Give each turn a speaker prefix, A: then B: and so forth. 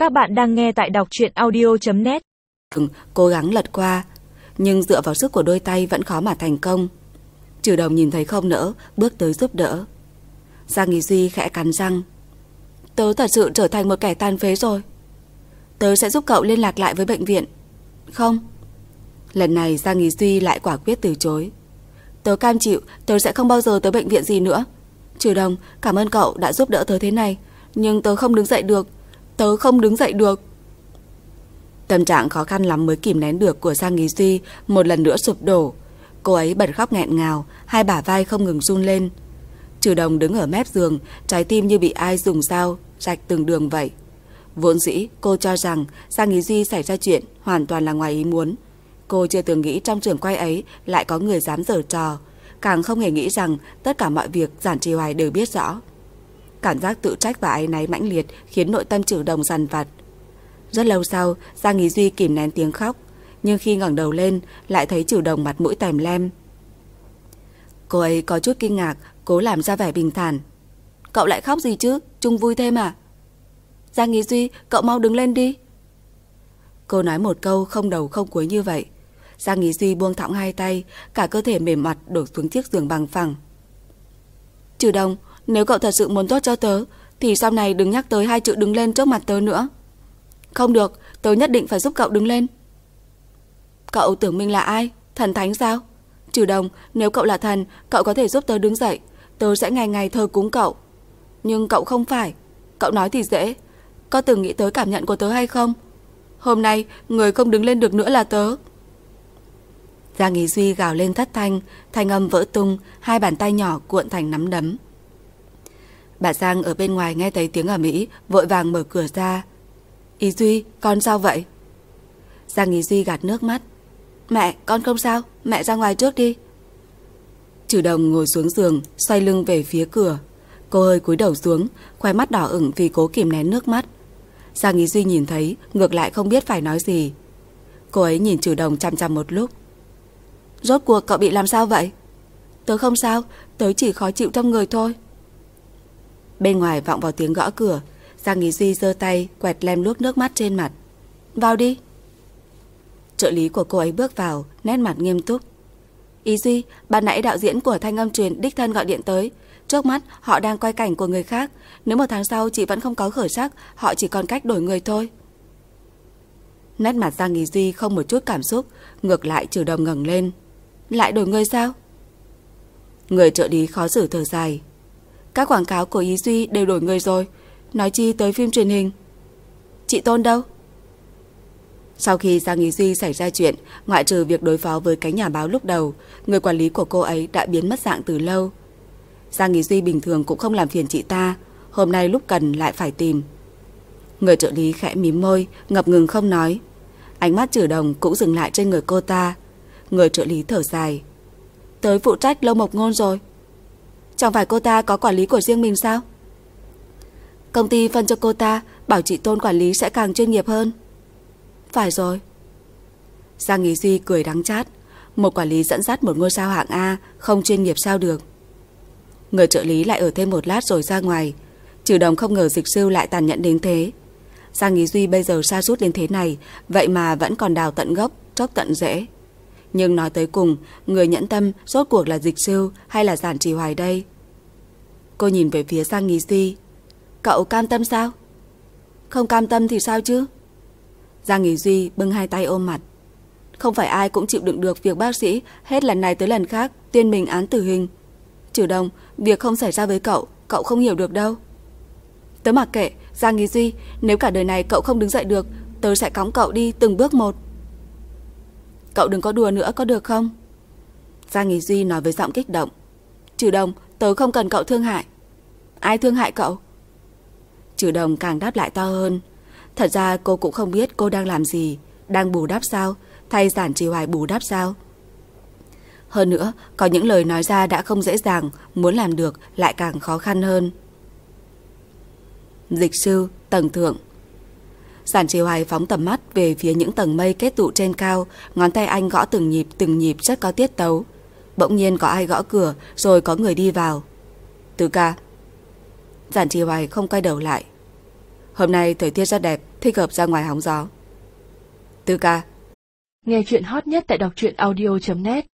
A: Các bạn đang nghe tại đọc truyện audio.net.
B: Cố gắng lật qua, nhưng dựa vào sức của đôi tay vẫn khó mà thành công. Trừ Đồng nhìn thấy không nỡ, bước tới giúp đỡ. Giang Ý Duy khẽ cắn răng. Tớ thật sự trở thành một kẻ tàn phế rồi. Tớ sẽ giúp cậu liên lạc lại với bệnh viện. Không. Lần này Giang Ý Duy lại quả quyết từ chối. Tớ cam chịu, tớ sẽ không bao giờ tới bệnh viện gì nữa. Trừ Đồng, cảm ơn cậu đã giúp đỡ tớ thế này, nhưng tớ không đứng dậy được. Tớ không đứng dậy được. Tâm trạng khó khăn lắm mới kìm nén được của Giang Ý Duy một lần nữa sụp đổ. Cô ấy bật khóc nghẹn ngào, hai bả vai không ngừng run lên. Trừ Đồng đứng ở mép giường, trái tim như bị ai dùng dao rạch từng đường vậy. Vốn dĩ cô cho rằng Giang Ý Duy xảy ra chuyện hoàn toàn là ngoài ý muốn. Cô chưa từng nghĩ trong trường quay ấy lại có người dám giở trò, càng không hề nghĩ rằng tất cả mọi việc Giản Trì Hoài đều biết rõ. Cảm giác tự trách và áy náy mãnh liệt khiến nội tâm Trừ Đồng dằn vặt. Rất lâu sau, Giang Ý Duy kìm nén tiếng khóc, nhưng khi ngẩng đầu lên lại thấy Trừ Đồng mặt mũi tèm lem. Cô ấy có chút kinh ngạc, cố làm ra vẻ bình thản. Cậu lại khóc gì chứ, chung vui thêm à? Giang Ý Duy, cậu mau đứng lên đi. Cô nói một câu không đầu không cuối như vậy. Giang Ý Duy buông thõng hai tay, cả cơ thể mềm mặt đổ xuống chiếc giường bằng phẳng. Trừ Đồng, nếu cậu thật sự muốn tốt cho tớ thì sau này đừng nhắc tới hai chữ đứng lên trước mặt tớ nữa. Không được, tớ nhất định phải giúp cậu đứng lên. Cậu tưởng mình là ai? Thần thánh sao? Trừ Đồng, nếu cậu là thần, cậu có thể giúp tớ đứng dậy, tớ sẽ ngày ngày thờ cúng cậu. Nhưng cậu không phải. Cậu nói thì dễ, có từng nghĩ tới cảm nhận của tớ hay không? Hôm nay người không đứng lên được nữa là tớ. Giang Ý Duy gào lên thất thanh, thanh âm vỡ tung, hai bàn tay nhỏ cuộn thành nắm đấm. Bà Giang ở bên ngoài nghe thấy tiếng ầm ĩ, vội vàng mở cửa ra. Ý Duy, con sao vậy? Giang Ý Duy gạt nước mắt. Mẹ, con không sao, mẹ ra ngoài trước đi. Trừ Đồng ngồi xuống giường, xoay lưng về phía cửa. Cô hơi cúi đầu xuống, khóe mắt đỏ ửng vì cố kìm nén nước mắt. Giang Ý Duy nhìn thấy, ngược lại không biết phải nói gì. Cô ấy nhìn Trừ Đồng chằm chằm một lúc. Rốt cuộc cậu bị làm sao vậy? Tớ không sao, tớ chỉ khó chịu trong người thôi. Bên ngoài vọng vào tiếng gõ cửa. Giang Ý Duy giơ tay quẹt lem luốc nước mắt trên mặt. Vào đi. Trợ lý của cô ấy bước vào, nét mặt nghiêm túc. Ý Duy, ban nãy đạo diễn của Thanh Âm Truyền đích thân gọi điện tới. Trước mắt họ đang quay cảnh của người khác. Nếu một tháng sau chị vẫn không có khởi sắc, họ chỉ còn cách đổi người thôi. Nét mặt Giang Ý Duy không một chút cảm xúc, ngược lại Trừ Đồng ngẩng lên. Lại đổi người sao? Người trợ lý khó xử thở dài. Các quảng cáo của Ý Duy đều đổi người rồi, nói chi tới phim truyền hình. Chị Tôn đâu? Sau khi Giang Ý Duy xảy ra chuyện, ngoại trừ việc đối phó với cái nhà báo lúc đầu, người quản lý của cô ấy đã biến mất dạng từ lâu. Giang Ý Duy bình thường cũng không làm phiền chị ta, hôm nay lúc cần lại phải tìm. Người trợ lý khẽ mím môi, ngập ngừng không nói. Ánh mắt Trừ Đồng cũng dừng lại trên người cô ta. Người trợ lý thở dài. Tới phụ trách Lâu Mộc Ngôn rồi. Chẳng phải cô ta có quản lý của riêng mình sao? Công ty phân cho cô ta, bảo chị Tôn quản lý sẽ càng chuyên nghiệp hơn. Phải rồi. Giang Ý Duy cười đắng chát. Một quản lý dẫn dắt một ngôi sao hạng A, không chuyên nghiệp sao được. Người trợ lý lại ở thêm một lát rồi ra ngoài. Trừ Đồng không ngờ Dịch Sư lại tàn nhẫn đến thế. Giang Ý Duy bây giờ sa sút đến thế này, vậy mà vẫn còn đào tận gốc, chốc tận rễ. Nhưng nói tới cùng, người nhẫn tâm rốt cuộc là Dịch Sư hay là Giản Trì Hoài đây? Cô nhìn về phía Giang Ý Duy. Cậu cam tâm sao? Không cam tâm thì sao chứ? Giang Ý Duy bưng hai tay ôm mặt. Không phải ai cũng chịu đựng được việc bác sĩ hết lần này tới lần khác tuyên mình án tử hình. Trừ Đồng, việc không xảy ra với cậu, cậu không hiểu được đâu. Tớ mặc kệ, Giang Ý Duy, nếu cả đời này cậu không đứng dậy được, tớ sẽ cõng cậu đi từng bước một. Cậu đừng có đùa nữa có được không? Giang Ý Duy nói với giọng kích động. Trừ Đồng, tớ không cần cậu thương hại. Ai thương hại cậu? Trừ Đồng càng đáp lại to hơn. Thật ra cô cũng không biết cô đang làm gì, đang bù đắp sao, thay Giản Trì Hoài bù đắp sao. Hơn nữa, có những lời nói ra đã không dễ dàng, muốn làm được lại càng khó khăn hơn. Dịch Sư, tầng thượng. Giản Trì Hoài phóng tầm mắt về phía những tầng mây kết tụ trên cao, ngón tay anh gõ từng nhịp rất có tiết tấu. Bỗng nhiên có ai gõ cửa, rồi có người đi vào. Từ ca. Giản Trì Hoài không quay đầu lại. Hôm nay thời tiết rất đẹp, thích hợp ra ngoài hóng gió. Tư ca.
C: Nghe chuyện hot nhất tại đọc truyện audio.net